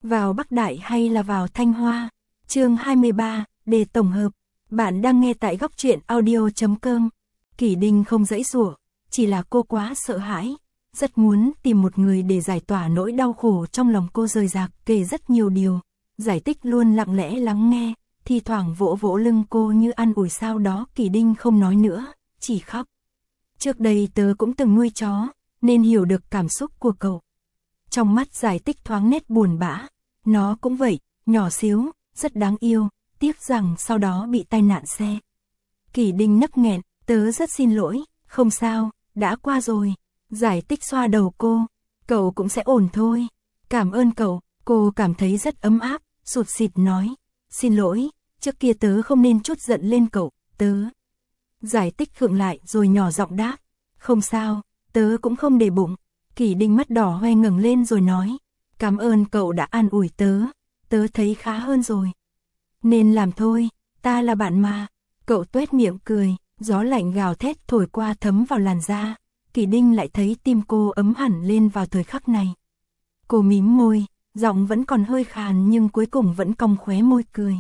vào Bắc Đại hay là vào Thanh Hoa? Chương 23, đề tổng hợp. Bạn đang nghe tại góc truyện audio.com. Kỷ Đinh không giãy giụa, chỉ là cô quá sợ hãi, rất muốn tìm một người để giải tỏa nỗi đau khổ trong lòng cô rời rạc, kể rất nhiều điều, giải thích luôn lặng lẽ lắng nghe, thi thoảng vỗ vỗ lưng cô như an ủi. Sau đó Kỷ Đinh không nói nữa, chỉ khóc. Trước đây tớ cũng từng nuôi chó, nên hiểu được cảm xúc của cậu. Trong mắt giải tích thoáng nét buồn bã, nó cũng vậy, nhỏ xíu, rất đáng yêu, tiếc rằng sau đó bị tai nạn xe. Kỷ Đinh nấc nghẹn, tớ rất xin lỗi, không sao, đã qua rồi. Giải tích xoa đầu cô, cậu cũng sẽ ổn thôi. Cảm ơn cậu, cô cảm thấy rất ấm áp, sụt sịt nói. Xin lỗi, trước kia tớ không nên trút giận lên cậu, tớ. Giải tích khựng lại rồi nhỏ giọng đáp. Không sao, tớ cũng không để bụng. Kỷ Đinh mắt đỏ hoe ngẩng lên rồi nói. Cảm ơn cậu đã an ủi tớ, tớ thấy khá hơn rồi. Nên làm thôi, ta là bạn mà. Cậu tuét miệng cười, gió lạnh gào thét thổi qua thấm vào làn da. Kỷ Đinh lại thấy tim cô ấm hẳn lên vào thời khắc này. Cô mím môi, giọng vẫn còn hơi khàn nhưng cuối cùng vẫn cong khóe môi cười.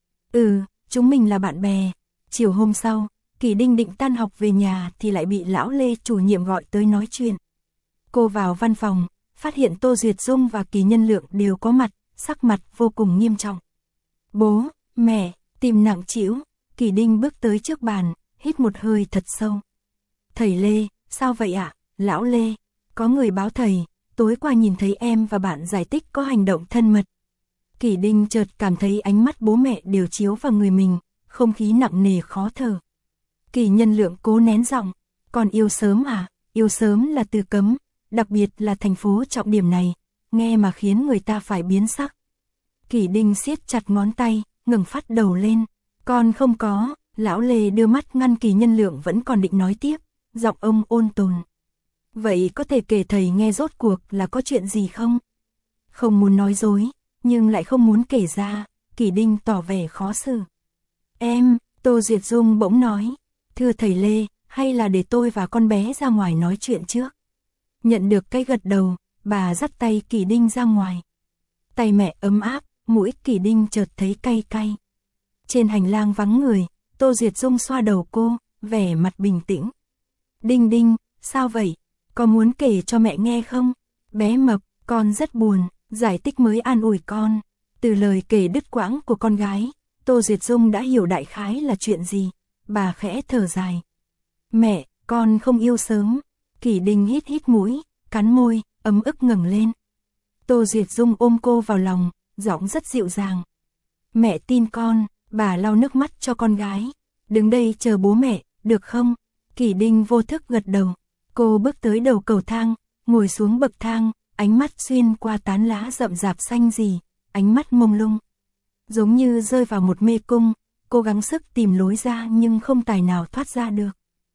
Chúng mình là bạn bè. Chiều hôm sau, Kỷ Đinh định tan học về nhà thì lại bị lão Lê chủ nhiệm gọi tới nói chuyện. Cô vào văn phòng, phát hiện Tô Duyệt Dung và Kỳ Nhân Lượng đều có mặt, sắc mặt vô cùng nghiêm trọng. Bố, mẹ, tim nặng trĩu. Kỷ Đinh bước tới trước bàn, hít một hơi thật sâu. Thầy Lê, sao vậy ạ? Lão Lê, có người báo thầy, tối qua nhìn thấy em và bạn giải tích có hành động thân mật. Kỷ Đinh chợt cảm thấy ánh mắt bố mẹ đều chiếu vào người mình, không khí nặng nề khó thở. Kỳ Nhân Lượng cố nén giọng, còn yêu sớm à? Yêu sớm là từ cấm, đặc biệt là thành phố trọng điểm này, nghe mà khiến người ta phải biến sắc. Kỷ Đinh siết chặt ngón tay, ngẩng phát đầu lên. Con không có. Lão Lê đưa mắt ngăn Kỳ Nhân Lượng vẫn còn định nói tiếp, giọng ông ôn tồn. Vậy có thể kể thầy nghe rốt cuộc là có chuyện gì không? Không muốn nói dối, nhưng lại không muốn kể ra. Kỷ Đinh tỏ vẻ khó xử. Tô Duyệt Dung bỗng nói. Thưa thầy Lê, hay là để tôi và con bé ra ngoài nói chuyện trước? Nhận được cái gật đầu, bà dắt tay Kỷ Đinh ra ngoài. Tay mẹ ấm áp, mũi Kỷ Đinh chợt thấy cay cay. Trên hành lang vắng người, Tô Duyệt Dung xoa đầu cô, vẻ mặt bình tĩnh. Đinh Đinh, sao vậy? Có muốn kể cho mẹ nghe không? Bé mập, con rất buồn. Giải tích mới an ủi con. Từ lời kể đứt quãng của con gái, Tô Duyệt Dung đã hiểu đại khái là chuyện gì. Bà khẽ thở dài. Mẹ, con không yêu sớm. Kỷ Đinh hít hít mũi, cắn môi, ấm ức ngẩng lên. Tô Duyệt Dung ôm cô vào lòng, giọng rất dịu dàng. Mẹ tin con. Bà lau nước mắt cho con gái. Đứng đây chờ bố mẹ, được không? Kỷ Đinh vô thức gật đầu. Cô bước tới đầu cầu thang, ngồi xuống bậc thang, ánh mắt xuyên qua tán lá rậm rạp xanh gì, ánh mắt mông lung. Giống như rơi vào một mê cung, cố gắng sức tìm lối ra nhưng không tài nào thoát ra được.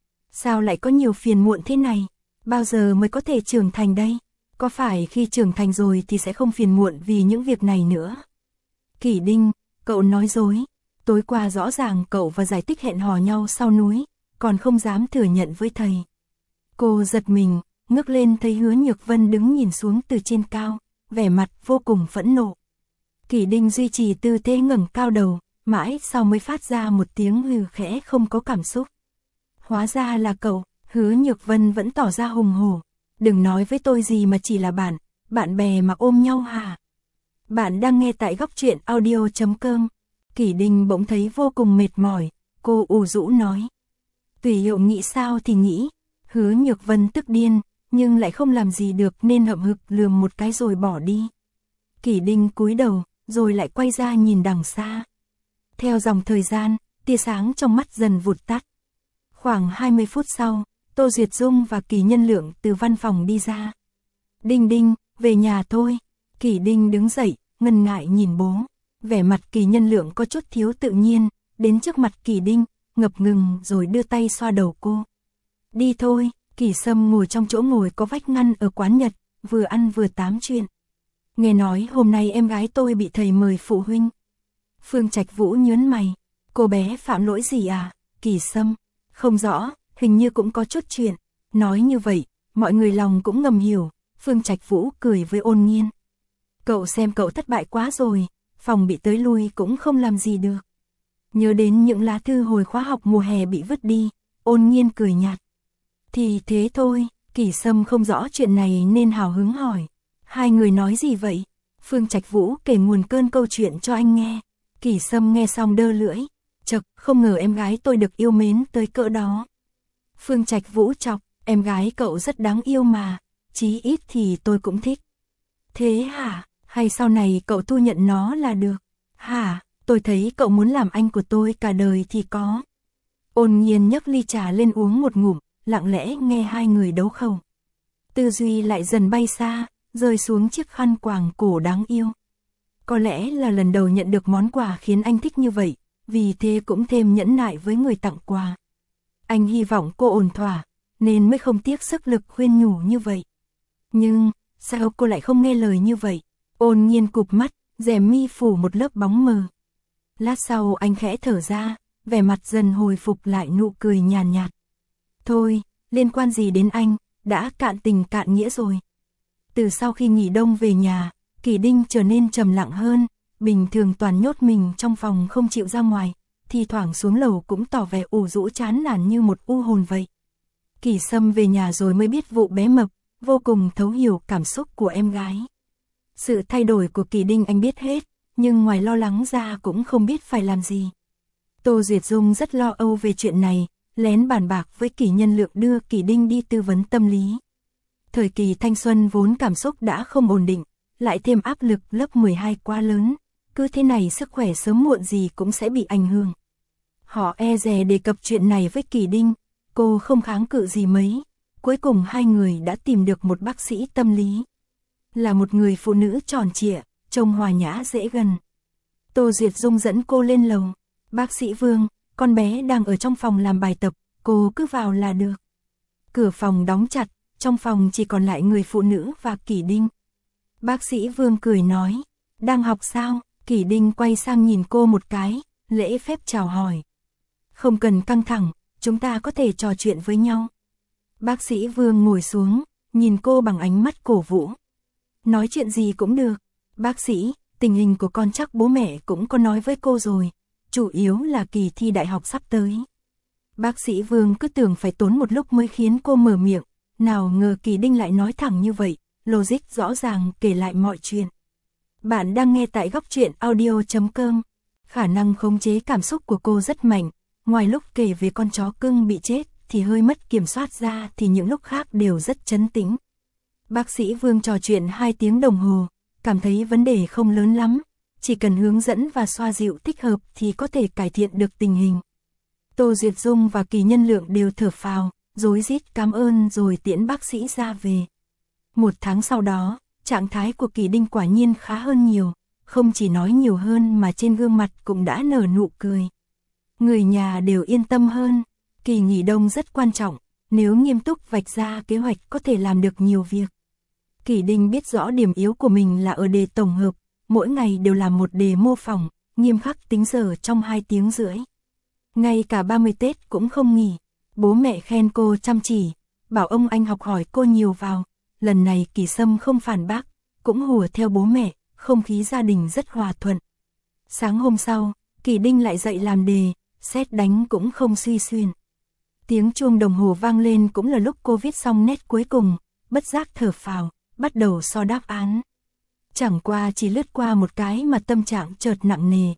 Sao lại có nhiều phiền muộn thế này? Bao giờ mới có thể trưởng thành đây? Có phải khi trưởng thành rồi thì sẽ không phiền muộn vì những việc này nữa? Kỷ Đinh, cậu nói dối. Tối qua rõ ràng cậu và giải tích hẹn hò nhau sau núi, còn không dám thừa nhận với thầy. Cô giật mình, ngước lên thấy Hứa Nhược Vân đứng nhìn xuống từ trên cao, vẻ mặt vô cùng phẫn nộ. Kỷ Đinh duy trì tư thế ngẩng cao đầu, mãi sau mới phát ra một tiếng hừ khẽ không có cảm xúc. Hóa ra là cậu. Hứa Nhược Vân vẫn tỏ ra hùng hổ. Đừng nói với tôi gì mà chỉ là bạn bè mà ôm nhau hả? Bạn đang nghe tại góc truyện audio.com. Kỷ Đinh bỗng thấy vô cùng mệt mỏi, cô ủ rũ nói. Tùy hiệu nghĩ sao thì nghĩ. Hứa Nhược Vân tức điên, nhưng lại không làm gì được nên hậm hực lườm một cái rồi bỏ đi. Kỷ Đinh cúi đầu, rồi lại quay ra nhìn đằng xa. Theo dòng thời gian, tia sáng trong mắt dần vụt tắt. Khoảng 20 phút sau, Tô Duyệt Dung và Kỳ Nhân Lượng từ văn phòng đi ra. Đinh Đinh, về nhà thôi. Kỷ Đinh đứng dậy, ngần ngại nhìn bố. Vẻ mặt Kỳ Nhân Lượng có chút thiếu tự nhiên, đến trước mặt Kỷ Đinh, ngập ngừng rồi đưa tay xoa đầu cô. Đi thôi. Kỷ Sâm ngồi trong chỗ ngồi có vách ngăn ở quán Nhật, vừa ăn vừa tám chuyện. Nghe nói hôm nay em gái tôi bị thầy mời phụ huynh. Phương Trạch Vũ nhớn mày. Cô bé phạm lỗi gì à? Kỷ Sâm. Không rõ, hình như cũng có chút chuyện. Nói như vậy, mọi người lòng cũng ngầm hiểu. Phương Trạch Vũ cười với Ôn Nghiên. Cậu xem cậu thất bại quá rồi, phòng bị tới lui cũng không làm gì được. Nhớ đến những lá thư hồi khóa học mùa hè bị vứt đi, Ôn Nhiên cười nhạt. Thì thế thôi, Kỷ Sâm không rõ chuyện này nên hào hứng hỏi. Hai người nói gì vậy? Phương Trạch Vũ kể nguồn cơn câu chuyện cho anh nghe. Kỷ Sâm nghe xong đơ lưỡi. Chậc, không ngờ em gái tôi được yêu mến tới cỡ đó. Phương Trạch Vũ chọc, em gái cậu rất đáng yêu mà, chí ít thì tôi cũng thích. Thế hả? Hay sau này cậu thu nhận nó là được? Hả? Tôi thấy cậu muốn làm anh của tôi cả đời thì có. Ôn Nhiên nhấc ly trà lên uống một ngụm, lặng lẽ nghe hai người đấu khẩu. Tư duy lại dần bay xa, rơi xuống chiếc khăn quàng cổ đáng yêu. Có lẽ là lần đầu nhận được món quà khiến anh thích như vậy, vì thế cũng thêm nhẫn nại với người tặng quà. Anh hy vọng cô ổn thỏa, nên mới không tiếc sức lực khuyên nhủ như vậy. Nhưng, sao cô lại không nghe lời như vậy? Ôn Nhiên cụp mắt, rèm mi phủ một lớp bóng mờ. Lát sau anh khẽ thở ra, vẻ mặt dần hồi phục lại nụ cười nhàn nhạt. Thôi, liên quan gì đến anh, đã cạn tình cạn nghĩa rồi. Từ sau khi nghỉ đông về nhà, Kỷ Đinh trở nên trầm lặng hơn, bình thường toàn nhốt mình trong phòng không chịu ra ngoài, thì thoảng xuống lầu cũng tỏ vẻ ủ rũ chán nản như một u hồn vậy. Kỷ Sâm về nhà rồi mới biết vụ bé mập, vô cùng thấu hiểu cảm xúc của em gái. Sự thay đổi của Kỷ Đinh anh biết hết, nhưng ngoài lo lắng ra cũng không biết phải làm gì. Tô Duyệt Dung rất lo âu về chuyện này, lén bàn bạc với Kỷ Nhân Lượng đưa Kỷ Đinh đi tư vấn tâm lý. Thời kỳ thanh xuân vốn cảm xúc đã không ổn định, lại thêm áp lực lớp 12 quá lớn, cứ thế này sức khỏe sớm muộn gì cũng sẽ bị ảnh hưởng. Họ e dè đề cập chuyện này với Kỷ Đinh, cô không kháng cự gì mấy, cuối cùng hai người đã tìm được một bác sĩ tâm lý. Là một người phụ nữ tròn trịa, trông hòa nhã dễ gần. Tô Duyệt Dung dẫn cô lên lầu. Bác sĩ Vương, con bé đang ở trong phòng làm bài tập, cô cứ vào là được. Cửa phòng đóng chặt, trong phòng chỉ còn lại người phụ nữ và Kỷ Đinh. Bác sĩ Vương cười nói, đang học sao? Kỷ Đinh quay sang nhìn cô một cái, lễ phép chào hỏi. Không cần căng thẳng, chúng ta có thể trò chuyện với nhau. Bác sĩ Vương ngồi xuống, nhìn cô bằng ánh mắt cổ vũ. Nói chuyện gì cũng được. Bác sĩ, tình hình của con chắc bố mẹ cũng có nói với cô rồi, chủ yếu là kỳ thi đại học sắp tới. Bác sĩ Vương cứ tưởng phải tốn một lúc mới khiến cô mở miệng, nào ngờ Kỷ Đinh lại nói thẳng như vậy, logic rõ ràng kể lại mọi chuyện. Bạn đang nghe tại góc truyện audio.com. Khả năng khống chế cảm xúc của cô rất mạnh, ngoài lúc kể về con chó cưng bị chết thì hơi mất kiểm soát ra thì những lúc khác đều rất trấn tĩnh. Bác sĩ Vương trò chuyện 2 tiếng đồng hồ, cảm thấy vấn đề không lớn lắm, chỉ cần hướng dẫn và xoa dịu thích hợp thì có thể cải thiện được tình hình. Tô Duyệt Dung và Kỷ Nhân Lượng đều thở phào, rối rít cảm ơn rồi tiễn bác sĩ ra về. 1 tháng sau đó, trạng thái của Kỷ Đinh quả nhiên khá hơn nhiều, không chỉ nói nhiều hơn mà trên gương mặt cũng đã nở nụ cười. Người nhà đều yên tâm hơn, kỳ nghỉ đông rất quan trọng, nếu nghiêm túc vạch ra kế hoạch có thể làm được nhiều việc. Kỷ Đinh biết rõ điểm yếu của mình là ở đề tổng hợp, mỗi ngày đều làm một đề mô phỏng, nghiêm khắc tính giờ trong 2 tiếng rưỡi. Ngay cả 30 Tết cũng không nghỉ, bố mẹ khen cô chăm chỉ, bảo ông anh học hỏi cô nhiều vào. Lần này Kỷ Sâm không phản bác, cũng hùa theo bố mẹ, không khí gia đình rất hòa thuận. Sáng hôm sau, Kỷ Đinh lại dậy làm đề, sét đánh cũng không suy xuyên. Tiếng chuông đồng hồ vang lên cũng là lúc cô viết xong nét cuối cùng, bất giác thở phào, bắt đầu so đáp án. Chẳng qua chỉ lướt qua một cái mà tâm trạng chợt nặng nề.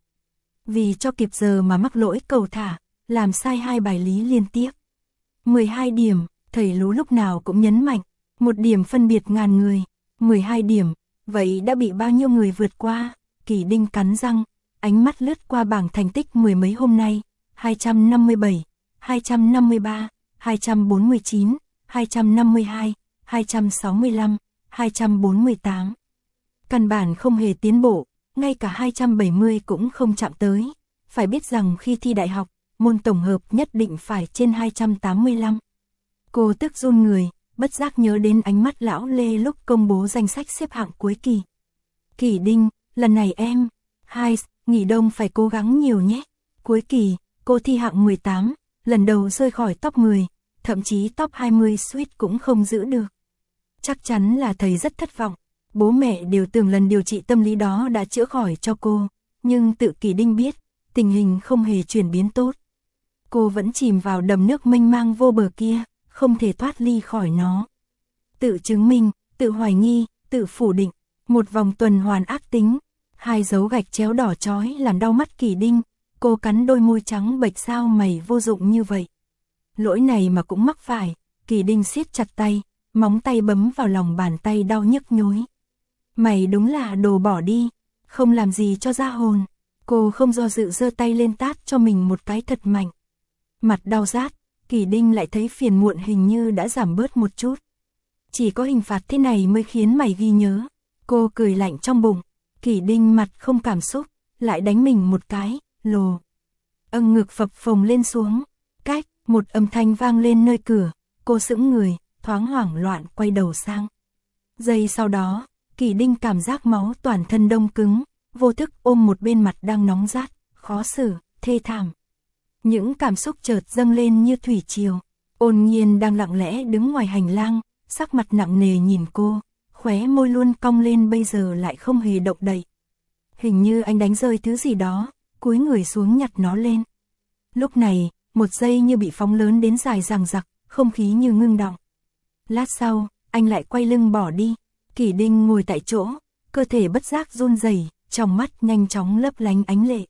Vì cho kịp giờ mà mắc lỗi cầu thả, làm sai 2 bài lý liên tiếp. 12 điểm, thầy Lú lúc nào cũng nhấn mạnh, 1 điểm phân biệt ngàn người, 12 điểm, vậy đã bị bao nhiêu người vượt qua? Kỷ Đinh cắn răng, ánh mắt lướt qua bảng thành tích mười mấy hôm nay, 257, 253, 249, 252, 265, 248. Căn bản không hề tiến bộ, ngay cả 270 cũng không chạm tới. Phải biết rằng khi thi đại học, môn tổng hợp nhất định phải trên 285. Cô tức run người, bất giác nhớ đến ánh mắt lão Lê lúc công bố danh sách xếp hạng cuối kỳ. Kỷ Đinh, lần này em, nghỉ đông phải cố gắng nhiều nhé. Cuối kỳ, cô thi hạng 18, lần đầu rơi khỏi top 10, thậm chí top 20 suýt cũng không giữ được. Chắc chắn là thầy rất thất vọng. Bố mẹ đều tưởng lần điều trị tâm lý đó đã chữa khỏi cho cô, nhưng tự Kỷ Đinh biết, tình hình không hề chuyển biến tốt. Cô vẫn chìm vào đầm nước mênh mang vô bờ kia, không thể thoát ly khỏi nó. Tự chứng minh, tự hoài nghi, tự phủ định, một vòng tuần hoàn ác tính. 2 dấu gạch chéo đỏ chói làm đau mắt Kỷ Đinh, cô cắn đôi môi trắng bệch, sao mày vô dụng như vậy. Lỗi này mà cũng mắc phải, Kỷ Đinh siết chặt tay, móng tay bấm vào lòng bàn tay đau nhức nhối. Mày đúng là đồ bỏ đi, không làm gì cho ra hồn. Cô không do dự giơ tay lên tát cho mình một cái thật mạnh. Mặt đau rát, Kỷ Đinh lại thấy phiền muộn hình như đã giảm bớt một chút. Chỉ có hình phạt thế này mới khiến mày ghi nhớ. Cô cười lạnh trong bụng. Kỷ Đinh mặt không cảm xúc, lại đánh mình một cái, lồ. Ngực phập phồng lên xuống. Cách, một âm thanh vang lên nơi cửa. Cô sững người, thoáng hoảng loạn quay đầu sang. Giây sau đó, Kỷ Đinh cảm giác máu toàn thân đông cứng, vô thức ôm một bên mặt đang nóng rát, khó xử, thê thảm. Những cảm xúc chợt dâng lên như thủy triều. Ôn Nhiên đang lặng lẽ đứng ngoài hành lang, sắc mặt nặng nề nhìn cô, khóe môi luôn cong lên, bây giờ lại không hề động đậy. Hình như anh đánh rơi thứ gì đó, cúi người xuống nhặt nó lên. Lúc này, một giây như bị phóng lớn đến dài dằng dặc, không khí như ngưng đọng. Lát sau, anh lại quay lưng bỏ đi. Kỷ Đinh ngồi tại chỗ, cơ thể bất giác run rẩy, trong mắt nhanh chóng lấp lánh ánh lệ.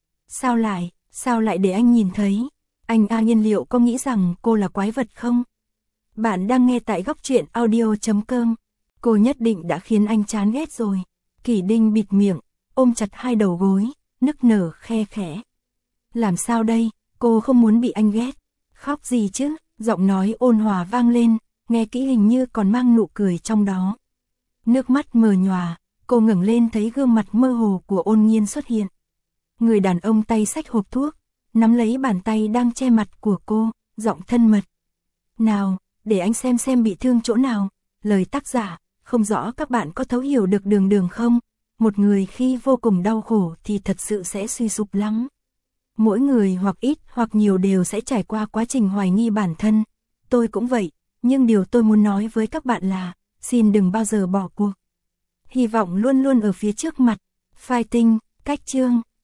Sao lại để anh nhìn thấy? Anh Nhiên liệu có nghĩ rằng cô là quái vật không? Bạn đang nghe tại góc truyện audio.com. Cô nhất định đã khiến anh chán ghét rồi. Kỷ Đinh bịt miệng, ôm chặt 2 đầu gối, nức nở khe khẽ. Làm sao đây, cô không muốn bị anh ghét. Khóc gì chứ? Giọng nói ôn hòa vang lên, nghe kỹ hình như còn mang nụ cười trong đó. Nước mắt mờ nhòa, cô ngẩng lên thấy gương mặt mơ hồ của Ôn Nhiên xuất hiện. Người đàn ông tay xách hộp thuốc, nắm lấy bàn tay đang che mặt của cô, giọng thân mật. Nào, để anh xem bị thương chỗ nào. Lời tác giả, không rõ các bạn có thấu hiểu được đường không? Một người khi vô cùng đau khổ thì thật sự sẽ suy sụp lắm. Mỗi người hoặc ít hoặc nhiều đều sẽ trải qua quá trình hoài nghi bản thân. Tôi cũng vậy, nhưng điều tôi muốn nói với các bạn là, xin đừng bao giờ bỏ cuộc. Hy vọng luôn luôn ở phía trước mặt. Fighting, cách chương.